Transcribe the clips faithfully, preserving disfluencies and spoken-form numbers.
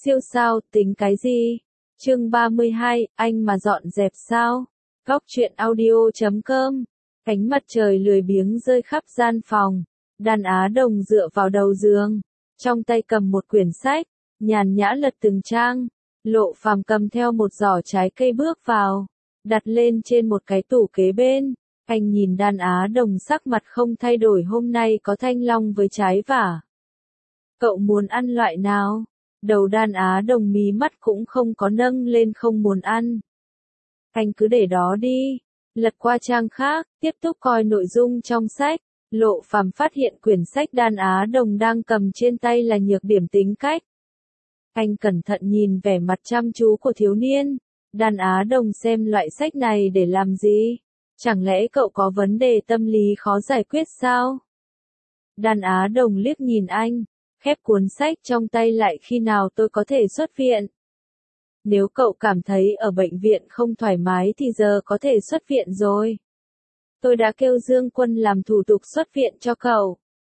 Siêu sao, tính cái gì? Chương ba mươi hai, anh mà dọn dẹp sao? Góc truyện audio chấm com. Ánh mặt trời lười biếng rơi khắp gian phòng. Đàn Á Đồng dựa vào đầu giường, trong tay cầm một quyển sách, nhàn nhã lật từng trang. Lộ Phàm cầm theo một giỏ trái cây bước vào, đặt lên trên một cái tủ kế bên. Anh nhìn Đàn Á Đồng sắc mặt không thay đổi, hôm nay có thanh long với trái vả. Cậu muốn ăn loại nào? Đầu Đàn Á Đồng mí mắt cũng không có nâng lên, không muốn ăn. Anh cứ để đó đi. Lật qua trang khác, tiếp tục coi nội dung trong sách. Lộ Phàm phát hiện quyển sách Đàn Á Đồng đang cầm trên tay là nhược điểm tính cách. Anh cẩn thận nhìn vẻ mặt chăm chú của thiếu niên. Đàn Á Đồng xem loại sách này để làm gì? Chẳng lẽ cậu có vấn đề tâm lý khó giải quyết sao? Đàn Á Đồng liếc nhìn anh, khép cuốn sách trong tay lại, khi nào tôi có thể xuất viện? Nếu cậu cảm thấy ở bệnh viện không thoải mái thì giờ có thể xuất viện rồi. Tôi đã kêu Dương Quân làm thủ tục xuất viện cho cậu.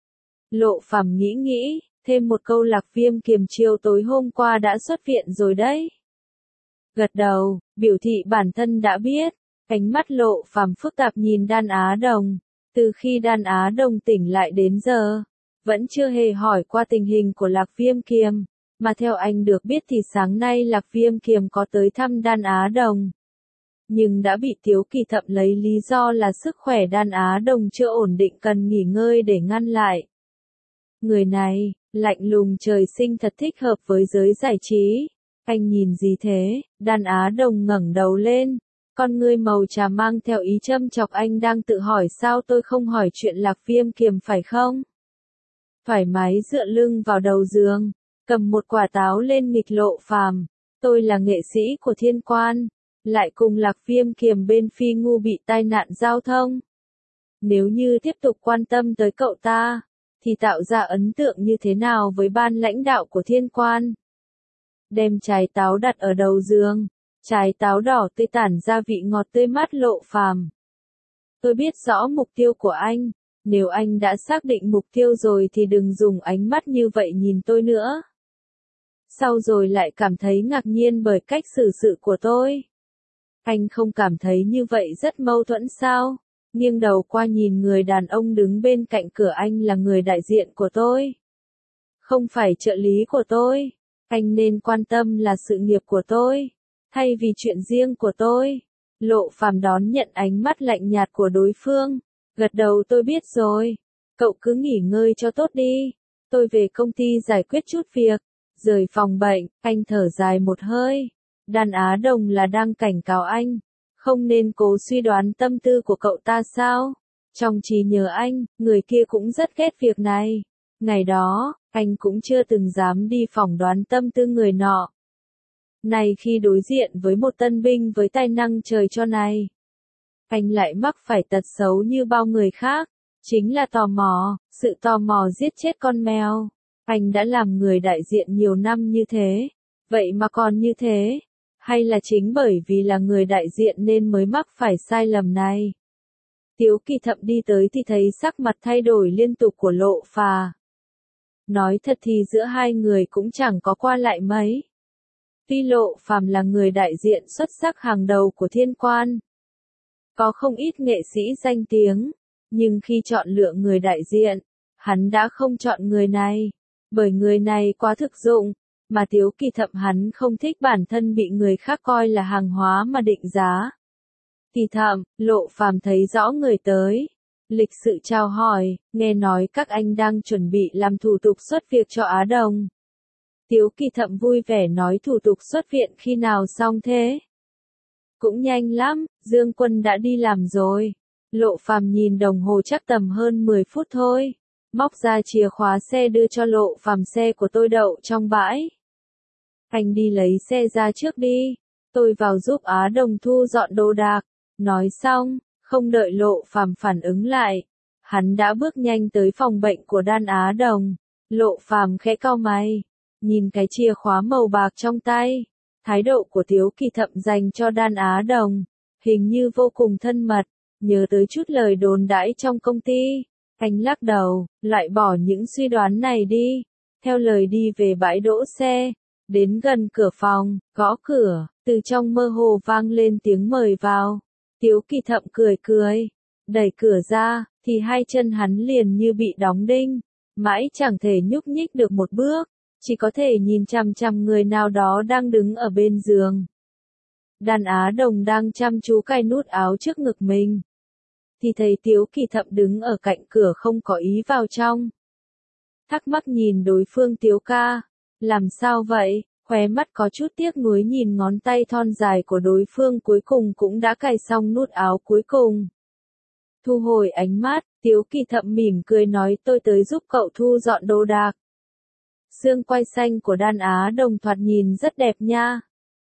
Lộ Phàm nghĩ nghĩ, thêm một câu, Lạc Viêm Kiềm chiều tối hôm qua đã xuất viện rồi đấy. Gật đầu, biểu thị bản thân đã biết. Ánh mắt Lộ Phàm phức tạp nhìn Đàn Á Đồng. Từ khi Đàn Á Đồng tỉnh lại đến giờ, vẫn chưa hề hỏi qua tình hình của Lạc Viêm Kiềm. Mà theo anh được biết thì sáng nay Lạc Viêm Kiềm có tới thăm Đàn Á Đồng. Nhưng đã bị Tiếu Kỳ Thậm lấy lý do là sức khỏe Đàn Á Đồng chưa ổn định, cần nghỉ ngơi để ngăn lại. Người này, lạnh lùng trời sinh, thật thích hợp với giới giải trí. Anh nhìn gì thế? Đàn Á Đồng ngẩng đầu lên. Con ngươi màu trà mang theo ý châm chọc, anh đang tự hỏi sao tôi không hỏi chuyện Lạc Viêm Kiềm phải không? Thoải mái dựa lưng vào đầu giường, cầm một quả táo lên nghịch Lộ Phàm. Tôi là nghệ sĩ của Thiên Quan, lại cùng Lạc Viêm Kiềm bên Phi Ngu bị tai nạn giao thông. Nếu như tiếp tục quan tâm tới cậu ta, thì tạo ra ấn tượng như thế nào với ban lãnh đạo của Thiên Quan? Đem trái táo đặt ở đầu giường, trái táo đỏ tươi tản ra vị ngọt tươi mát. Lộ Phàm, tôi biết rõ mục tiêu của anh. Nếu anh đã xác định mục tiêu rồi thì đừng dùng ánh mắt như vậy nhìn tôi nữa. Sau rồi lại cảm thấy ngạc nhiên bởi cách xử sự của tôi. Anh không cảm thấy như vậy rất mâu thuẫn sao? Nghiêng đầu qua nhìn người đàn ông đứng bên cạnh cửa, anh là người đại diện của tôi, không phải trợ lý của tôi. Anh nên quan tâm là sự nghiệp của tôi, thay vì chuyện riêng của tôi. Lộ Phàm đón nhận ánh mắt lạnh nhạt của đối phương, gật đầu, tôi biết rồi. Cậu cứ nghỉ ngơi cho tốt đi. Tôi về công ty giải quyết chút việc. Rời phòng bệnh, anh thở dài một hơi. Đàn Á Đồng là đang cảnh cáo anh, không nên cố suy đoán tâm tư của cậu ta sao? Trong trí nhớ anh, người kia cũng rất ghét việc này. Ngày đó, anh cũng chưa từng dám đi phỏng đoán tâm tư người nọ. Này, khi đối diện với một tân binh với tài năng trời cho này, anh lại mắc phải tật xấu như bao người khác, chính là tò mò. Sự tò mò giết chết con mèo. Anh đã làm người đại diện nhiều năm như thế, vậy mà còn như thế? Hay là chính bởi vì là người đại diện nên mới mắc phải sai lầm này? Tiếu Kỳ Thậm đi tới thì thấy sắc mặt thay đổi liên tục của Lộ Phàm. Nói thật thì giữa hai người cũng chẳng có qua lại mấy. Tuy Lộ Phàm là người đại diện xuất sắc hàng đầu của Thiên Quan, có không ít nghệ sĩ danh tiếng, nhưng khi chọn lựa người đại diện, hắn đã không chọn người này, bởi người này quá thực dụng, mà Tiếu Kỳ Thậm hắn không thích bản thân bị người khác coi là hàng hóa mà định giá. Kỳ Thậm, Lộ Phàm thấy rõ người tới, lịch sự chào hỏi, nghe nói các anh đang chuẩn bị làm thủ tục xuất viện cho Á Đồng. Tiếu Kỳ Thậm vui vẻ nói, thủ tục xuất viện khi nào xong thế? Cũng nhanh lắm, Dương Quân đã đi làm rồi. Lộ Phàm nhìn đồng hồ, chắc tầm hơn mười phút thôi. Móc ra chìa khóa xe đưa cho Lộ Phàm, xe của tôi đậu trong bãi. Anh đi lấy xe ra trước đi, tôi vào giúp Á Đồng thu dọn đồ đạc. Nói xong, không đợi Lộ Phàm phản ứng lại, hắn đã bước nhanh tới phòng bệnh của Đàn Á Đồng. Lộ Phàm khẽ cau mày, nhìn cái chìa khóa màu bạc trong tay. Thái độ của Tiếu Kỳ Thậm dành cho Đàn Á Đồng hình như vô cùng thân mật, nhớ tới chút lời đồn đãi trong công ty. Anh lắc đầu, loại bỏ những suy đoán này đi. Theo lời đi về bãi đỗ xe, Đến gần cửa phòng, gõ cửa, từ trong mơ hồ vang lên tiếng mời vào. Tiếu Kỳ Thậm cười cười, đẩy cửa ra, thì hai chân hắn liền như bị đóng đinh, mãi chẳng thể nhúc nhích được một bước, chỉ có thể nhìn chằm chằm người nào đó đang đứng ở bên giường. Đàn Á Đồng đang chăm chú cài nút áo trước ngực mình, thì thấy Tiếu Kỳ Thậm đứng ở cạnh cửa không có ý vào trong. Thắc mắc nhìn đối phương: Tiếu ca, làm sao vậy? Khóe mắt có chút tiếc nuối nhìn ngón tay thon dài của đối phương cuối cùng cũng đã cài xong nút áo cuối cùng. Thu hồi ánh mắt, Tiếu Kỳ Thậm mỉm cười nói: tôi tới giúp cậu thu dọn đồ đạc. Xương quai xanh của Đan Á Đồng thoạt nhìn rất đẹp nha.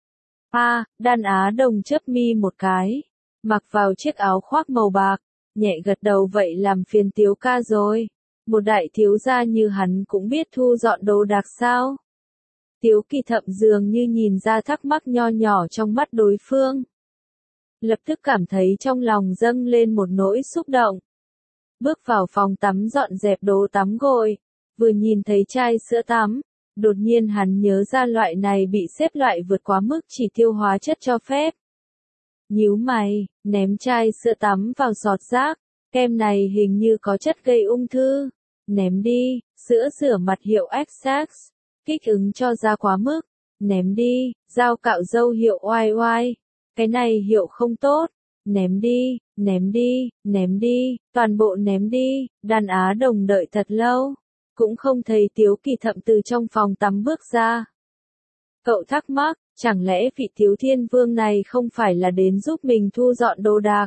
À, Đan Á Đồng chớp mi một cái, mặc vào chiếc áo khoác màu bạc, nhẹ gật đầu: vậy làm phiền Tiếu ca rồi. Một đại thiếu gia như hắn cũng biết thu dọn đồ đạc sao? Tiếu Kỳ Thậm dường như nhìn ra thắc mắc nho nhỏ trong mắt đối phương. Lập tức cảm thấy trong lòng dâng lên một nỗi xúc động. Bước vào phòng tắm dọn dẹp đồ tắm gội, vừa nhìn thấy chai sữa tắm, đột nhiên hắn nhớ ra loại này bị xếp loại vượt quá mức chỉ tiêu hóa chất cho phép. Nhíu mày, ném chai sữa tắm vào giọt rác, kem này hình như có chất gây ung thư. Ném đi, sữa rửa mặt hiệu Essex, kích ứng cho da quá mức. Ném đi, dao cạo râu hiệu oai oai, cái này hiệu không tốt. Ném đi, ném đi, ném đi, toàn bộ ném đi. Đàn Á Đồng đợi thật lâu, cũng không thấy Tiếu Kỳ Thậm từ trong phòng tắm bước ra. Cậu thắc mắc, chẳng lẽ vị Tiếu Thiên Vương này không phải là đến giúp mình thu dọn đồ đạc,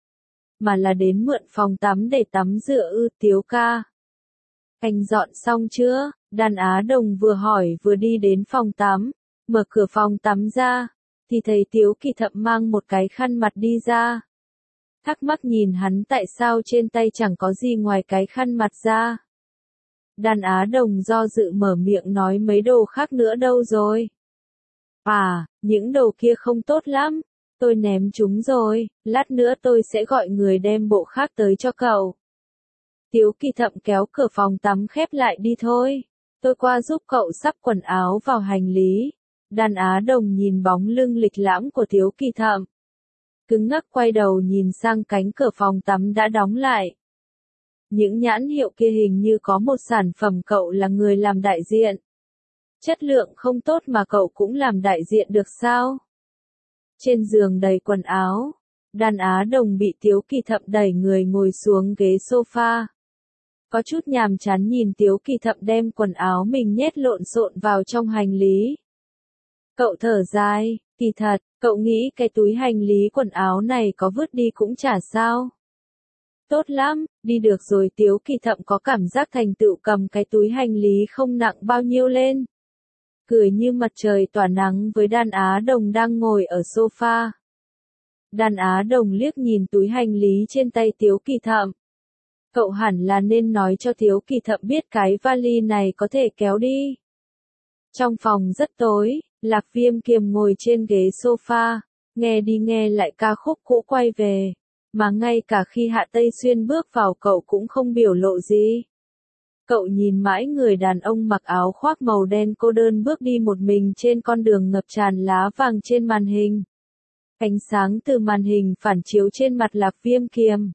mà là đến mượn phòng tắm để tắm rửa ư? Tiếu ca, anh dọn xong chưa? Đàn Á Đồng vừa hỏi vừa đi đến phòng tắm, mở cửa phòng tắm ra, thì thấy Tiếu Kỳ Thậm mang một cái khăn mặt đi ra. Thắc mắc nhìn hắn tại sao trên tay chẳng có gì ngoài cái khăn mặt ra. Đàn Á Đồng do dự mở miệng nói: mấy đồ khác nữa đâu rồi? À, những đồ kia không tốt lắm, tôi ném chúng rồi, lát nữa tôi sẽ gọi người đem bộ khác tới cho cậu. Tiếu Kỳ Thậm kéo cửa phòng tắm khép lại: đi thôi, tôi qua giúp cậu sắp quần áo vào hành lý. Đàn Á Đồng nhìn bóng lưng lịch lãm của Tiếu Kỳ Thậm, cứng ngắc quay đầu nhìn sang cánh cửa phòng tắm đã đóng lại. Những nhãn hiệu kia hình như có một sản phẩm cậu là người làm đại diện. Chất lượng không tốt mà cậu cũng làm đại diện được sao? Trên giường đầy quần áo, Đàn Á Đồng bị Tiếu Kỳ Thậm đẩy người ngồi xuống ghế sofa. Có chút nhàm chán nhìn Tiếu Kỳ Thậm đem quần áo mình nhét lộn xộn vào trong hành lý. Cậu thở dài, kỳ thật, cậu nghĩ cái túi hành lý quần áo này có vứt đi cũng chả sao. Tốt lắm, đi được rồi. Tiếu Kỳ Thậm có cảm giác thành tựu cầm cái túi hành lý không nặng bao nhiêu lên. Cười như mặt trời tỏa nắng với Đàn Á Đồng đang ngồi ở sofa. Đàn Á Đồng liếc nhìn túi hành lý trên tay Tiếu Kỳ Thậm. Cậu hẳn là nên nói cho Tiếu Kỳ Thậm biết cái vali này có thể kéo đi. Trong phòng rất tối, Lạc Viêm Kiềm ngồi trên ghế sofa, nghe đi nghe lại ca khúc cũ quay về, mà ngay cả khi Hạ Tây Xuyên bước vào cậu cũng không biểu lộ gì. Cậu nhìn mãi người đàn ông mặc áo khoác màu đen cô đơn bước đi một mình trên con đường ngập tràn lá vàng trên màn hình. Ánh sáng từ màn hình phản chiếu trên mặt Lạc Viêm Kiềm,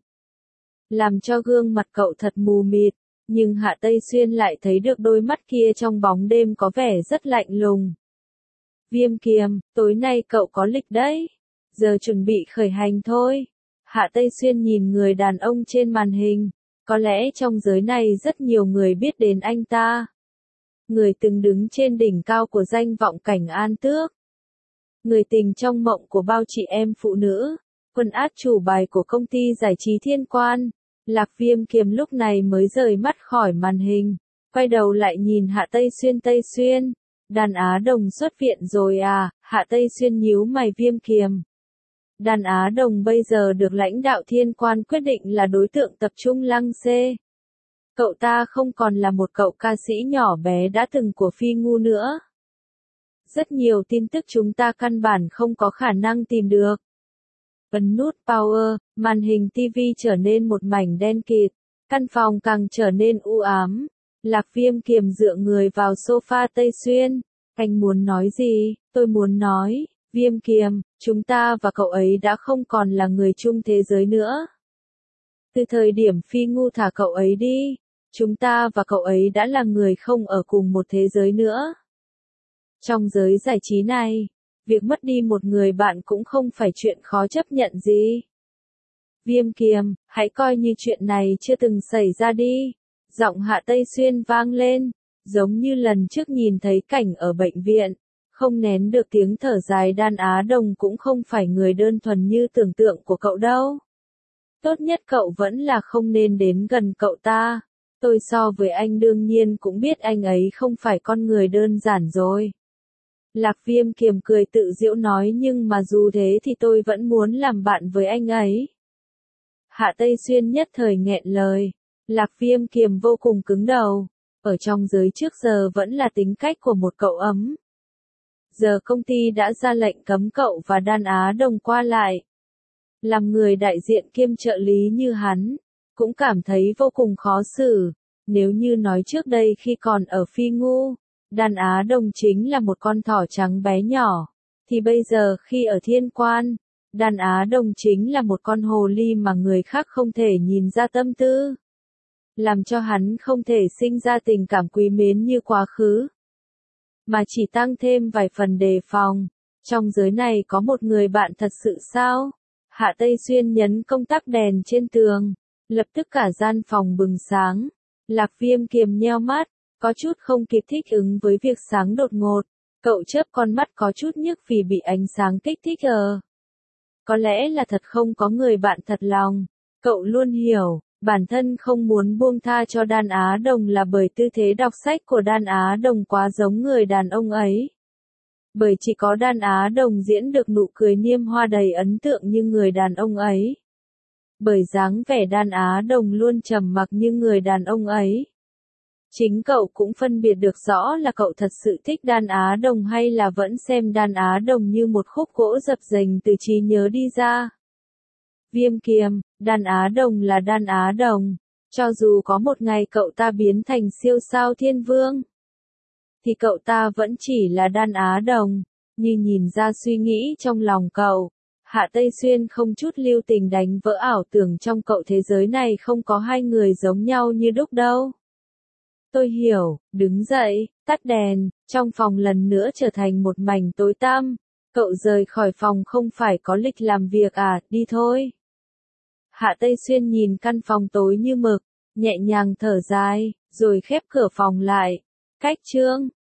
làm cho gương mặt cậu thật mù mịt, nhưng Hạ Tây Xuyên lại thấy được đôi mắt kia trong bóng đêm có vẻ rất lạnh lùng. Viêm Kiềm, tối nay cậu có lịch đấy, giờ chuẩn bị khởi hành thôi. Hạ Tây Xuyên nhìn người đàn ông trên màn hình, có lẽ trong giới này rất nhiều người biết đến anh ta. Người từng đứng trên đỉnh cao của danh vọng cảnh An Tước. Người tình trong mộng của bao chị em phụ nữ, quân át chủ bài của công ty giải trí Thiên Quan. Lạc Viêm Kiềm lúc này mới rời mắt khỏi màn hình, quay đầu lại nhìn Hạ Tây Xuyên. Tây Xuyên, Đàn Á Đồng xuất viện rồi à? Hạ Tây Xuyên nhíu mày. Viêm Kiềm, Đàn Á Đồng bây giờ được lãnh đạo Thiên Quan quyết định là đối tượng tập trung lăng xê. Cậu ta không còn là một cậu ca sĩ nhỏ bé đã từng của Phi Ngu nữa. Rất nhiều tin tức chúng ta căn bản không có khả năng tìm được. Ấn nút Power, màn hình ti vi trở nên một mảnh đen kịt, căn phòng càng trở nên u ám. Lạc Viêm Kiềm dựa người vào sofa. Tây Xuyên, Anh muốn nói gì? Tôi muốn nói, Viêm Kiềm, chúng ta và cậu ấy đã không còn là người chung thế giới nữa. Từ thời điểm Phi Ngu thả cậu ấy đi, chúng ta và cậu ấy đã là người không ở cùng một thế giới nữa. Trong giới giải trí này, việc mất đi một người bạn cũng không phải chuyện khó chấp nhận gì. Viêm Kiềm, hãy coi như chuyện này chưa từng xảy ra đi. Giọng Hạ Tây Xuyên vang lên, giống như lần trước nhìn thấy cảnh ở bệnh viện. Không nén được tiếng thở dài. Đan Á Đồng cũng không phải người đơn thuần như tưởng tượng của cậu đâu. Tốt nhất cậu vẫn là không nên đến gần cậu ta. Tôi so với anh đương nhiên cũng biết anh ấy không phải con người đơn giản rồi. Lạc Viêm Kiềm cười tự giễu nói, nhưng mà dù thế thì tôi vẫn muốn làm bạn với anh ấy. Hạ Tây Xuyên nhất thời nghẹn lời. Lạc Viêm Kiềm vô cùng cứng đầu. Ở trong giới trước giờ vẫn là tính cách của một cậu ấm. Giờ công ty đã ra lệnh cấm cậu và Đan Á Đồng qua lại. Làm người đại diện kiêm trợ lý như hắn, cũng cảm thấy vô cùng khó xử. Nếu như nói trước đây khi còn ở Phi Ngu, Đan Á Đồng chính là một con thỏ trắng bé nhỏ, thì bây giờ khi ở Thiên Quan, Đan Á Đồng chính là một con hồ ly mà người khác không thể nhìn ra tâm tư. Làm cho hắn không thể sinh ra tình cảm quý mến như quá khứ, mà chỉ tăng thêm vài phần đề phòng. Trong giới này có một người bạn thật sự sao? Hạ Tây Xuyên nhấn công tắc đèn trên tường, lập tức cả gian phòng bừng sáng. Lạc Viêm Kiềm nheo mắt, có chút không kịp thích ứng với việc sáng đột ngột. Cậu chớp con mắt có chút nhức vì bị ánh sáng kích thích ờ. Có lẽ là thật không có người bạn thật lòng. Cậu luôn hiểu, bản thân không muốn buông tha cho Đan Á Đồng là bởi tư thế đọc sách của Đan Á Đồng quá giống người đàn ông ấy. Bởi chỉ có Đan Á Đồng diễn được nụ cười niêm hoa đầy ấn tượng như người đàn ông ấy. Bởi dáng vẻ Đan Á Đồng luôn trầm mặc như người đàn ông ấy. Chính cậu cũng phân biệt được rõ là cậu thật sự thích Đan Á Đồng hay là vẫn xem Đan Á Đồng như một khúc gỗ dập dềnh từ trí nhớ đi ra. Viêm Kiềm, Đan Á Đồng là Đan Á Đồng. Cho dù có một ngày cậu ta biến thành siêu sao thiên vương, thì cậu ta vẫn chỉ là Đan Á Đồng. Như nhìn ra suy nghĩ trong lòng cậu, Hạ Tây Xuyên không chút lưu tình đánh vỡ ảo tưởng trong cậu, thế giới này không có hai người giống nhau như đúc đâu. Tôi hiểu, đứng dậy, tắt đèn, trong phòng lần nữa trở thành một mảnh tối tăm. Cậu rời khỏi phòng không phải có lịch làm việc à, đi thôi. Hạ Tây Xuyên nhìn căn phòng tối như mực, nhẹ nhàng thở dài, rồi khép cửa phòng lại. Cách chương